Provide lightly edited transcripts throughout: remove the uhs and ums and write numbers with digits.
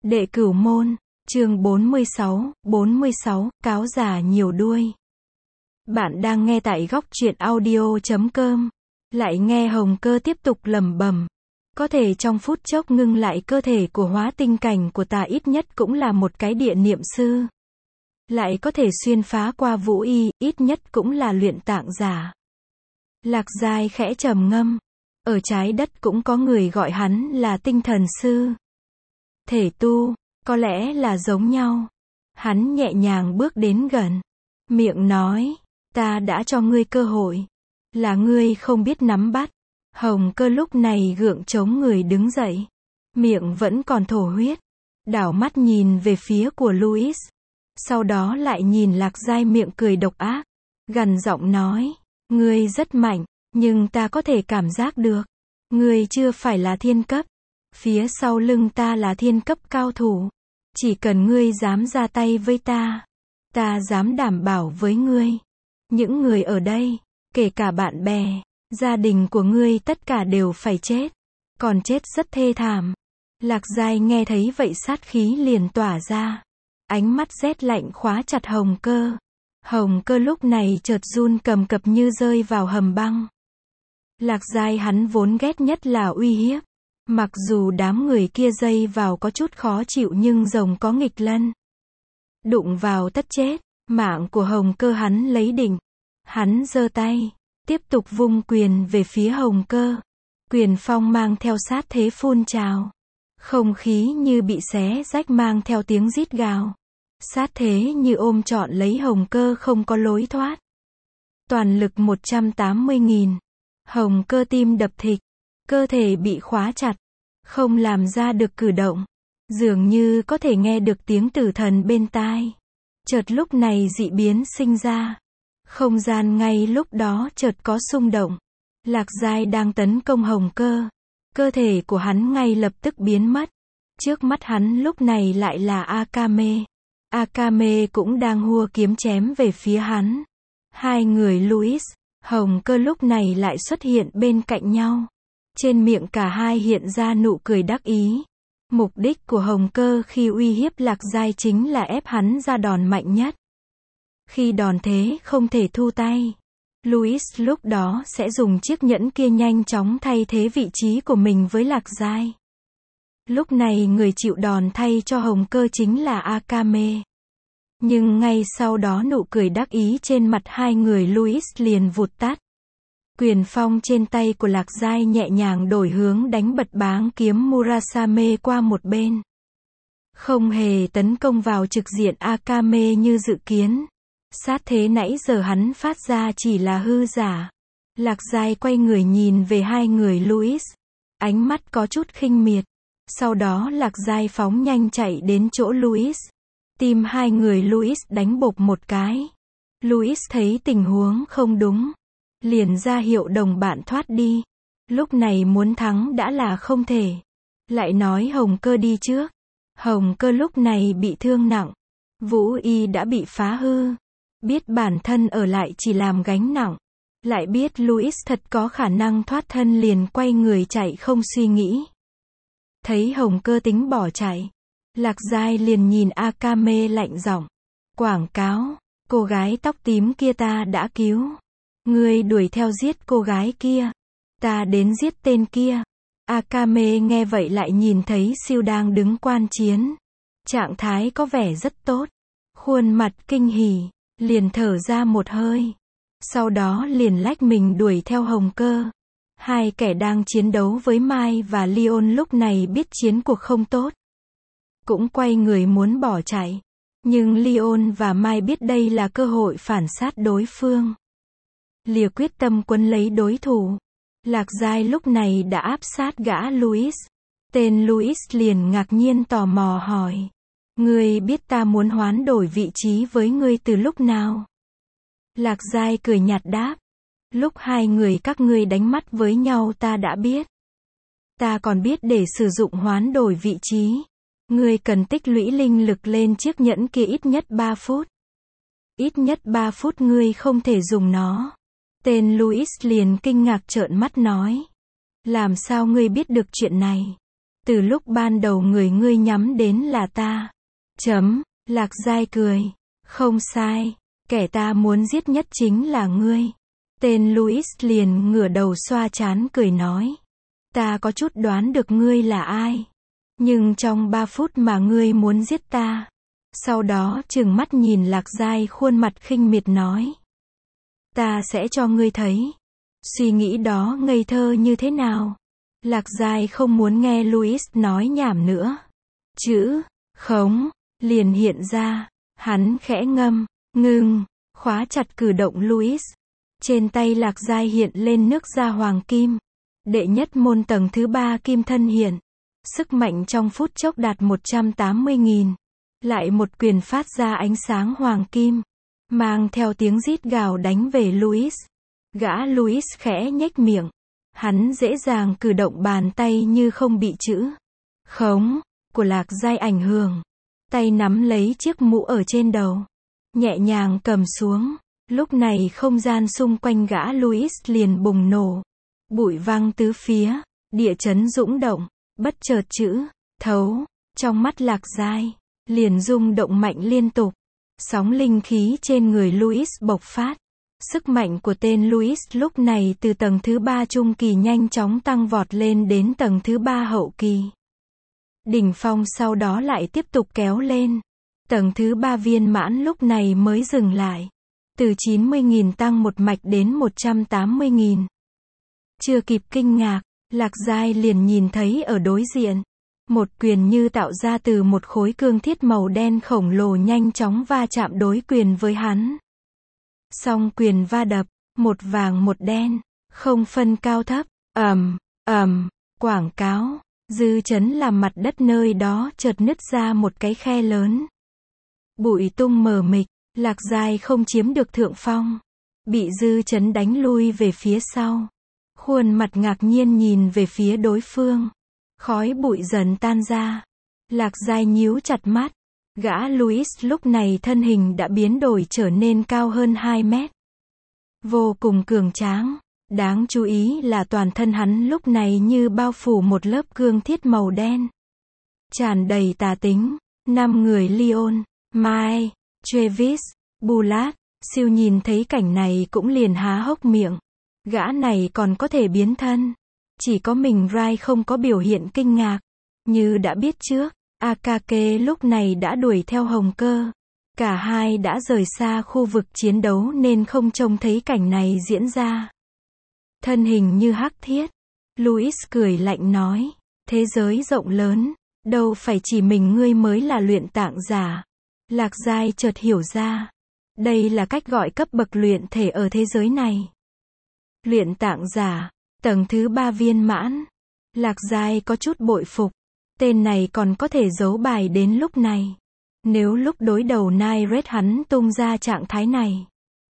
Đệ Cửu Môn, chương 46, cáo già nhiều đuôi. Bạn đang nghe tại góc truyện audio.com. Lại nghe Hồng Cơ tiếp tục lẩm bẩm. Có thể trong phút chốc ngưng lại cơ thể của hóa tinh cảnh của ta ít nhất cũng là một cái địa niệm sư. Lại có thể xuyên phá qua vũ y, ít nhất cũng là luyện tạng giả. Lạc Giai khẽ trầm ngâm. Ở trái đất cũng có người gọi hắn là tinh thần sư. Thể tu, có lẽ là giống nhau. Hắn nhẹ nhàng bước đến gần. Miệng nói, ta đã cho ngươi cơ hội. Là ngươi không biết nắm bắt. Hồng Cơ lúc này gượng chống người đứng dậy. Miệng vẫn còn thổ huyết. Đảo mắt nhìn về phía của Louis. Sau đó lại nhìn Lạc Giai miệng cười độc ác. Gằn giọng nói, ngươi rất mạnh, nhưng ta có thể cảm giác được. Ngươi chưa phải là thiên cấp. Phía sau lưng ta là thiên cấp cao thủ. Chỉ cần ngươi dám ra tay với ta dám đảm bảo với ngươi. Những người ở đây, kể cả bạn bè, gia đình của ngươi tất cả đều phải chết. Còn chết rất thê thảm. Lạc Giai nghe thấy vậy sát khí liền tỏa ra. Ánh mắt rét lạnh khóa chặt Hồng Cơ. Hồng Cơ lúc này chợt run cầm cập như rơi vào hầm băng. Lạc Giai hắn vốn ghét nhất là uy hiếp. Mặc dù đám người kia dây vào có chút khó chịu nhưng rồng có nghịch lân. Đụng vào tất chết. Mạng của Hồng Cơ hắn lấy định. Hắn giơ tay. Tiếp tục vung quyền về phía Hồng Cơ. Quyền phong mang theo sát thế phun trào. Không khí như bị xé rách mang theo tiếng rít gào. Sát thế như ôm trọn lấy Hồng Cơ không có lối thoát. Toàn lực 180.000. Hồng Cơ tim đập thịch. Cơ thể bị khóa chặt. Không làm ra được cử động. Dường như có thể nghe được tiếng tử thần bên tai. Chợt lúc này dị biến sinh ra. Không gian ngay lúc đó chợt có xung động. Lạc Giai đang tấn công Hồng Cơ. Cơ thể của hắn ngay lập tức biến mất. Trước mắt hắn lúc này lại là Akame. Akame cũng đang hua kiếm chém về phía hắn. Hai người Louis, Hồng Cơ lúc này lại xuất hiện bên cạnh nhau. Trên miệng cả hai hiện ra nụ cười đắc ý. Mục đích của Hồng Cơ khi uy hiếp Lạc Giai chính là ép hắn ra đòn mạnh nhất. Khi đòn thế không thể thu tay, Louis lúc đó sẽ dùng chiếc nhẫn kia nhanh chóng thay thế vị trí của mình với Lạc Giai. Lúc này người chịu đòn thay cho Hồng Cơ chính là Akame. Nhưng ngay sau đó nụ cười đắc ý trên mặt hai người Louis liền vụt tắt. Quyền phong trên tay của Lạc Giai nhẹ nhàng đổi hướng đánh bật báng kiếm Murasame qua một bên. Không hề tấn công vào trực diện Akame như dự kiến. Sát thế nãy giờ hắn phát ra chỉ là hư giả. Lạc Giai quay người nhìn về hai người Louis. Ánh mắt có chút khinh miệt. Sau đó Lạc Giai phóng nhanh chạy đến chỗ Louis. Tim hai người Louis đánh bộp một cái. Louis thấy tình huống không đúng. Liền ra hiệu đồng bạn thoát đi. Lúc này muốn thắng đã là không thể. Lại nói Hồng Cơ đi trước. Hồng Cơ lúc này bị thương nặng. Vũ y đã bị phá hư. Biết bản thân ở lại chỉ làm gánh nặng. Lại biết Louis thật có khả năng thoát thân liền quay người chạy không suy nghĩ. Thấy Hồng Cơ tính bỏ chạy. Lạc Giai liền nhìn Akame lạnh giọng. Quảng cáo, cô gái tóc tím kia ta đã cứu. Ngươi đuổi theo giết cô gái kia. Ta đến giết tên kia. Akame nghe vậy lại nhìn thấy Siêu đang đứng quan chiến. Trạng thái có vẻ rất tốt. Khuôn mặt kinh hỉ. Liền thở ra một hơi. Sau đó liền lách mình đuổi theo Hồng Cơ. Hai kẻ đang chiến đấu với Mai và Leon lúc này biết chiến cuộc không tốt. Cũng quay người muốn bỏ chạy. Nhưng Leon và Mai biết đây là cơ hội phản sát đối phương. Lìa quyết tâm quấn lấy đối thủ. Lạc Giai lúc này đã áp sát gã Louis. Tên Louis liền ngạc nhiên tò mò hỏi. Ngươi biết ta muốn hoán đổi vị trí với ngươi từ lúc nào? Lạc Giai cười nhạt đáp. Lúc hai người các ngươi đánh mắt với nhau ta đã biết. Ta còn biết để sử dụng hoán đổi vị trí. Ngươi cần tích lũy linh lực lên chiếc nhẫn kia ít nhất 3 phút. Ít nhất 3 phút ngươi không thể dùng nó. Tên Louis liền kinh ngạc trợn mắt nói. Làm sao ngươi biết được chuyện này? Từ lúc ban đầu người ngươi nhắm đến là ta. Lạc Giai cười. Không sai. Kẻ ta muốn giết nhất chính là ngươi. Tên Louis liền ngửa đầu xoa trán cười nói. Ta có chút đoán được ngươi là ai. Nhưng trong 3 phút mà ngươi muốn giết ta. Sau đó trừng mắt nhìn Lạc Giai khuôn mặt khinh miệt nói. Ta sẽ cho ngươi thấy. Suy nghĩ đó ngây thơ như thế nào. Lạc Giai không muốn nghe Louis nói nhảm nữa. Chữ khống liền hiện ra. Hắn khẽ ngâm, ngưng, khóa chặt cử động Louis. Trên tay Lạc Giai hiện lên nước da hoàng kim. Đệ nhất môn tầng thứ 3 kim thân hiện. Sức mạnh trong phút chốc đạt 180.000. Lại một quyền phát ra ánh sáng hoàng kim. Mang theo tiếng rít gào đánh về Louis. Gã Louis khẽ nhếch miệng. Hắn dễ dàng cử động bàn tay như không bị chữ khống của Lạc Giai ảnh hưởng. Tay nắm lấy chiếc mũ ở trên đầu. Nhẹ nhàng cầm xuống. Lúc này không gian xung quanh gã Louis liền bùng nổ. Bụi văng tứ phía. Địa chấn dũng động. Bất chợt chữ thấu trong mắt Lạc Giai liền rung động mạnh liên tục. Sóng linh khí trên người Louis bộc phát. Sức mạnh của tên Louis lúc này từ tầng thứ 3 trung kỳ nhanh chóng tăng vọt lên đến tầng thứ 3 hậu kỳ. Đỉnh phong sau đó lại tiếp tục kéo lên. Tầng thứ 3 viên mãn lúc này mới dừng lại. Từ 90.000 tăng một mạch đến 180.000. Chưa kịp kinh ngạc, Lạc Giai liền nhìn thấy ở đối diện. Một quyền như tạo ra từ một khối cương thiết màu đen khổng lồ nhanh chóng va chạm đối quyền với hắn. Song quyền va đập, một vàng một đen, không phân cao thấp, quảng cáo, dư chấn làm mặt đất nơi đó chợt nứt ra một cái khe lớn. Bụi tung mờ mịt, Lạc Giai không chiếm được thượng phong. Bị dư chấn đánh lui về phía sau. Khuôn mặt ngạc nhiên nhìn về phía đối phương. Khói bụi dần tan ra. Lạc Giai nhíu chặt mắt. Gã Louis lúc này thân hình đã biến đổi trở nên cao hơn 2 mét. Vô cùng cường tráng. Đáng chú ý là toàn thân hắn lúc này như bao phủ một lớp cương thiết màu đen. Tràn đầy tà tính. 5 người Leon, Mike, Travis, Bulat, Siêu nhìn thấy cảnh này cũng liền há hốc miệng. Gã này còn có thể biến thân. Chỉ có mình Rai không có biểu hiện kinh ngạc. Như đã biết trước, Akake lúc này đã đuổi theo Hồng Cơ. Cả hai đã rời xa khu vực chiến đấu nên không trông thấy cảnh này diễn ra. Thân hình như hắc thiết. Louis cười lạnh nói. Thế giới rộng lớn. Đâu phải chỉ mình ngươi mới là luyện tạng giả. Lạc Giai chợt hiểu ra. Đây là cách gọi cấp bậc luyện thể ở thế giới này. Luyện tạng giả. Tầng thứ 3 viên mãn. Lạc Giai có chút bội phục. Tên này còn có thể giấu bài đến lúc này. Nếu lúc đối đầu Nairet hắn tung ra trạng thái này.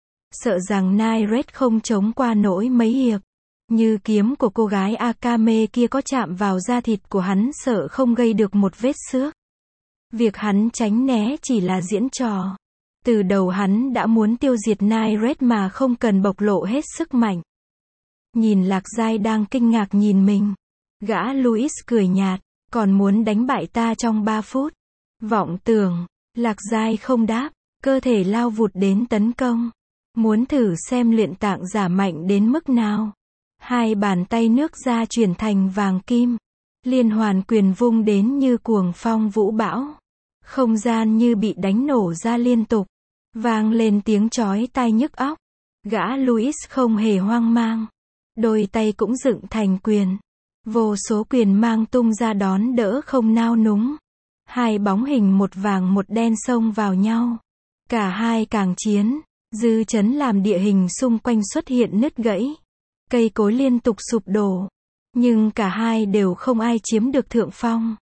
Sợ rằng Nairet không chống qua nổi mấy hiệp. Như kiếm của cô gái Akame kia có chạm vào da thịt của hắn sợ không gây được một vết xước. Việc hắn tránh né chỉ là diễn trò. Từ đầu hắn đã muốn tiêu diệt Nairet mà không cần bộc lộ hết sức mạnh. Nhìn Lạc Giai đang kinh ngạc nhìn mình. Gã Louis cười nhạt. Còn muốn đánh bại ta trong 3 phút. Vọng tưởng. Lạc Giai không đáp. Cơ thể lao vụt đến tấn công. Muốn thử xem luyện tạng giả mạnh đến mức nào. Hai bàn tay nước ra chuyển thành vàng kim. Liên hoàn quyền vung đến như cuồng phong vũ bão. Không gian như bị đánh nổ ra liên tục. Vang lên tiếng chói tai nhức óc. Gã Louis không hề hoang mang. Đôi tay cũng dựng thành quyền. Vô số quyền mang tung ra đón đỡ không nao núng. Hai bóng hình một vàng một đen xông vào nhau. Cả hai càng chiến. Dư chấn làm địa hình xung quanh xuất hiện nứt gãy. Cây cối liên tục sụp đổ. Nhưng cả hai đều không ai chiếm được thượng phong.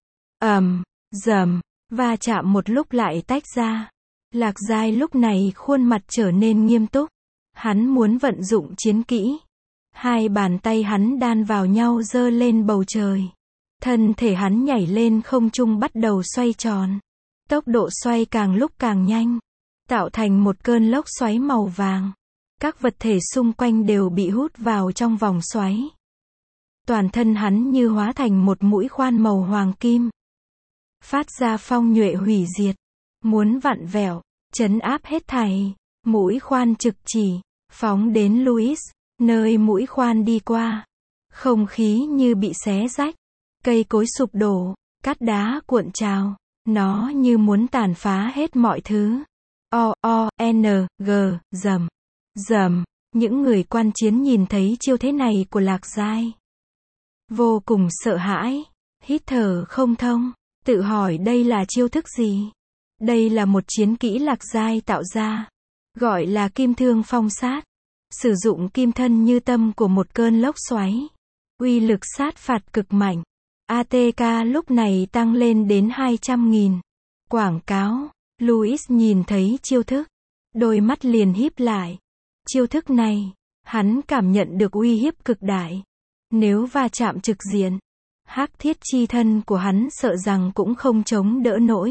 Dầm, va chạm một lúc lại tách ra. Lạc Giai lúc này khuôn mặt trở nên nghiêm túc. Hắn muốn vận dụng chiến kỹ. Hai bàn tay hắn đan vào nhau giơ lên bầu trời. Thân thể hắn nhảy lên không trung bắt đầu xoay tròn. Tốc độ xoay càng lúc càng nhanh. Tạo thành một cơn lốc xoáy màu vàng. Các vật thể xung quanh đều bị hút vào trong vòng xoáy. Toàn thân hắn như hóa thành một mũi khoan màu hoàng kim. Phát ra phong nhuệ hủy diệt. Muốn vặn vẹo, trấn áp hết thảy. Mũi khoan trực chỉ, phóng đến Louis, nơi mũi khoan đi qua. Không khí như bị xé rách. Cây cối sụp đổ, cát đá cuộn trào. Nó như muốn tàn phá hết mọi thứ. O-O-N-G, rầm. Rầm. Những người quan chiến nhìn thấy chiêu thế này của Lạc Giai. Vô cùng sợ hãi. Hít thở không thông. Tự hỏi đây là chiêu thức gì? Đây là một chiến kỹ Lạc Giai tạo ra. Gọi là kim thương phong sát. Sử dụng kim thân như tâm của một cơn lốc xoáy. Uy lực sát phạt cực mạnh. ATK lúc này tăng lên đến 200.000. Quảng cáo. Louis nhìn thấy chiêu thức. Đôi mắt liền híp lại. Chiêu thức này, hắn cảm nhận được uy hiếp cực đại. Nếu va chạm trực diện, hắc thiết chi thân của hắn sợ rằng cũng không chống đỡ nổi.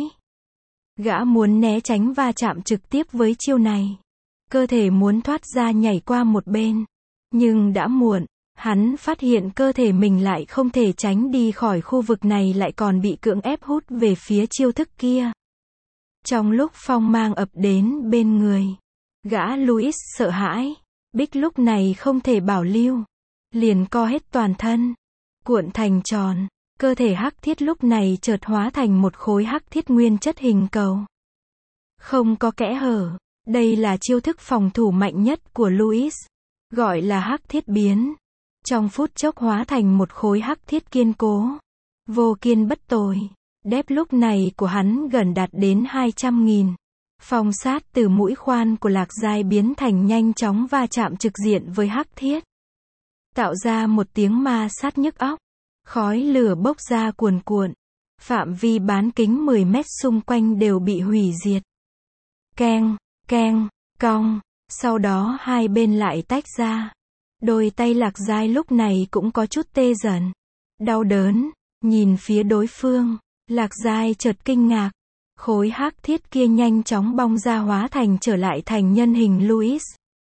Gã muốn né tránh va chạm trực tiếp với chiêu này. Cơ thể muốn thoát ra nhảy qua một bên. Nhưng đã muộn, hắn phát hiện cơ thể mình lại không thể tránh đi khỏi khu vực này, lại còn bị cưỡng ép hút về phía chiêu thức kia. Trong lúc phong mang ập đến bên người, gã Louis sợ hãi. Bích lúc này không thể bảo lưu. Liền co hết toàn thân. Cuộn thành tròn. Cơ thể hắc thiết lúc này chợt hóa thành một khối hắc thiết nguyên chất hình cầu. Không có kẽ hở. Đây là chiêu thức phòng thủ mạnh nhất của Louis. Gọi là hắc thiết biến. Trong phút chốc hóa thành một khối hắc thiết kiên cố. Vô kiên bất tồi. Đép lúc này của hắn gần đạt đến 200.000. Phong sát từ mũi khoan của Lạc Giai biến thành nhanh chóng va chạm trực diện với hắc thiết. Tạo ra một tiếng ma sát nhức óc. Khói lửa bốc ra cuồn cuộn. Phạm vi bán kính 10 mét xung quanh đều bị hủy diệt. Keng, keng, cong. Sau đó hai bên lại tách ra. Đôi tay Lạc Giai lúc này cũng có chút tê dần. Đau đớn. Nhìn phía đối phương, Lạc Giai chợt kinh ngạc. Khối hắc thiết kia nhanh chóng bong ra hóa thành trở lại thành nhân hình Louis.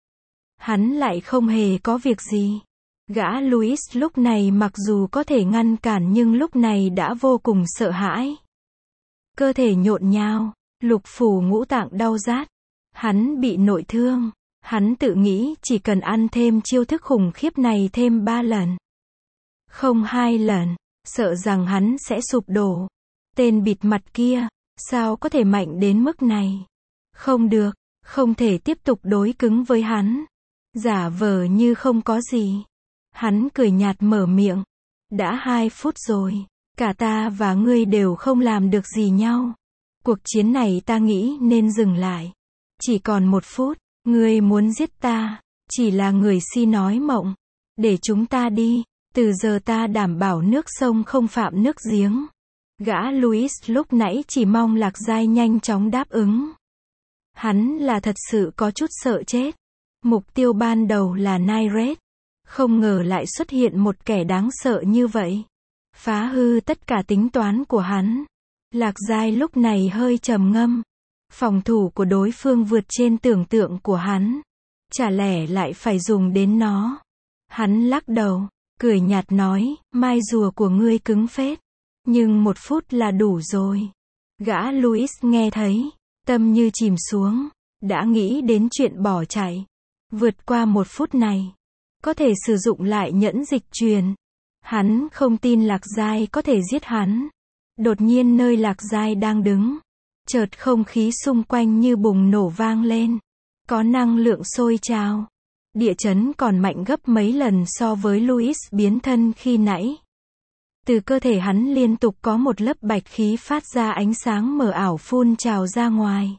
Hắn lại không hề có việc gì. Gã Louis lúc này mặc dù có thể ngăn cản nhưng lúc này đã vô cùng sợ hãi. Cơ thể nhộn nhao, lục phủ ngũ tạng đau rát. Hắn bị nội thương. Hắn tự nghĩ chỉ cần ăn thêm chiêu thức khủng khiếp này thêm 3 lần. Không 2 lần, sợ rằng hắn sẽ sụp đổ. Tên bịt mặt kia, sao có thể mạnh đến mức này? Không được, không thể tiếp tục đối cứng với hắn. Giả vờ như không có gì. Hắn cười nhạt mở miệng. Đã 2 phút rồi, cả ta và ngươi đều không làm được gì nhau. Cuộc chiến này ta nghĩ nên dừng lại. Chỉ còn 1 phút, ngươi muốn giết ta, chỉ là người si nói mộng. Để chúng ta đi, từ giờ ta đảm bảo nước sông không phạm nước giếng. Gã Louis lúc nãy chỉ mong Lạc Giai nhanh chóng đáp ứng. Hắn là thật sự có chút sợ chết. Mục tiêu ban đầu là Naireth. Không ngờ lại xuất hiện một kẻ đáng sợ như vậy. Phá hư tất cả tính toán của hắn. Lạc Giai lúc này hơi trầm ngâm. Phòng thủ của đối phương vượt trên tưởng tượng của hắn. Chả lẽ lại phải dùng đến nó. Hắn lắc đầu, cười nhạt nói, mai rùa của ngươi cứng phết. Nhưng 1 phút là đủ rồi. Gã Louis nghe thấy, tâm như chìm xuống, đã nghĩ đến chuyện bỏ chạy. Vượt qua 1 phút này, có thể sử dụng lại nhẫn dịch truyền. Hắn không tin Lạc Giai có thể giết hắn. Đột nhiên nơi Lạc Giai đang đứng, chợt không khí xung quanh như bùng nổ vang lên. Có năng lượng sôi trào. Địa chấn còn mạnh gấp mấy lần so với Louis biến thân khi nãy. Từ cơ thể hắn liên tục có một lớp bạch khí phát ra ánh sáng mờ ảo phun trào ra ngoài.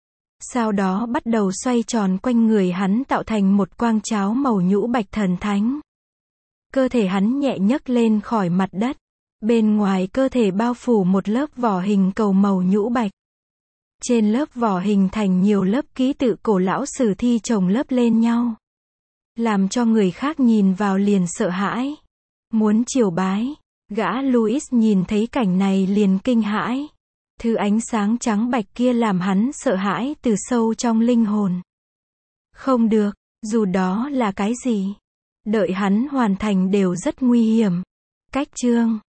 Sau đó bắt đầu xoay tròn quanh người hắn tạo thành một quang cháo màu nhũ bạch thần thánh. Cơ thể hắn nhẹ nhấc lên khỏi mặt đất. Bên ngoài cơ thể bao phủ một lớp vỏ hình cầu màu nhũ bạch. Trên lớp vỏ hình thành nhiều lớp ký tự cổ lão sử thi chồng lớp lên nhau. Làm cho người khác nhìn vào liền sợ hãi. Muốn triều bái. Gã Louis nhìn thấy cảnh này liền kinh hãi. Thứ ánh sáng trắng bạch kia làm hắn sợ hãi từ sâu trong linh hồn. Không được, dù đó là cái gì. Đợi hắn hoàn thành đều rất nguy hiểm. Cách chương